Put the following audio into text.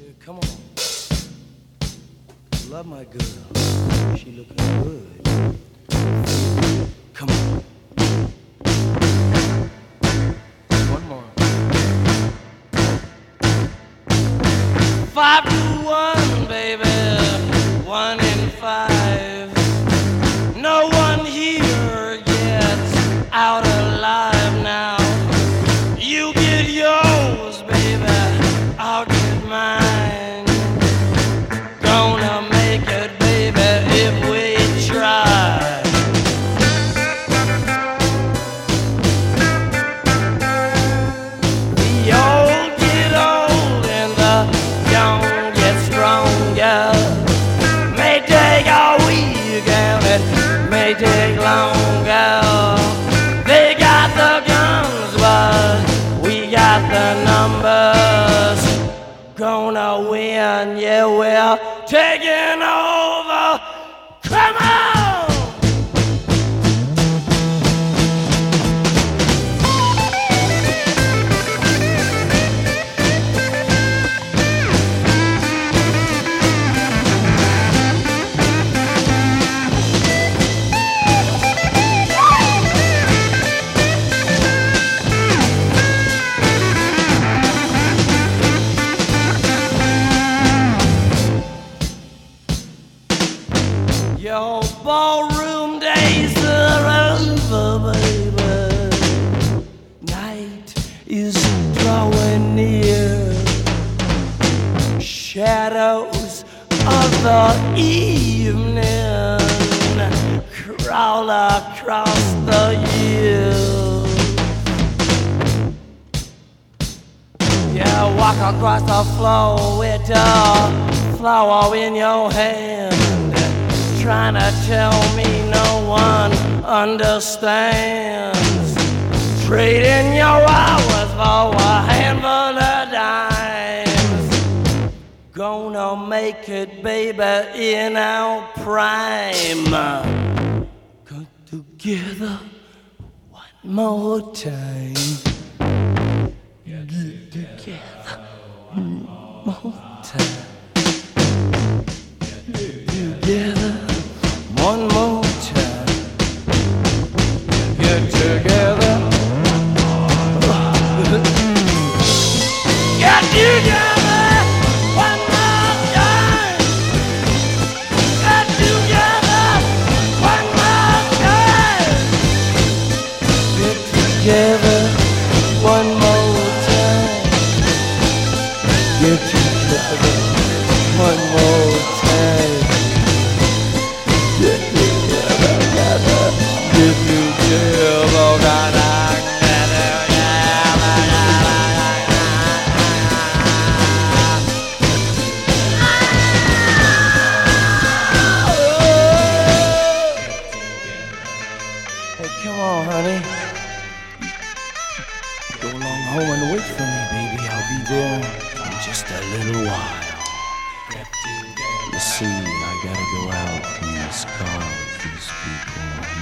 Come on. Love my girl. She looking good. Come on. One more. 5 to 1, baby. 1 in 5. No one here gets out alive now. You get yours, baby. I'll get mine. Gonna make it, baby, if we try. The old get old and the young get stronger. May take a week and it may take longer. They got the guns, but we got the numbers. Gonna win, yeah, we're taking over. Come on! Your ballroom days are over, baby. Night is drawing near. Shadows of the evening crawl across the years. Yeah, walk across the floor with a flower in your hand, trying to tell me no one understands. Trading your hours for a handful of dimes. Gonna make it, baby, in our prime. Come together one more time. Get together one more time. Get together one more time. Get together. Get together one more time. Get together one more time. Get together one more time. Get together one more time. Get together. Hey, come on, honey. Go along home and wait for me, baby. I'll be there in just a little while. You see, I gotta go out in this car with these people.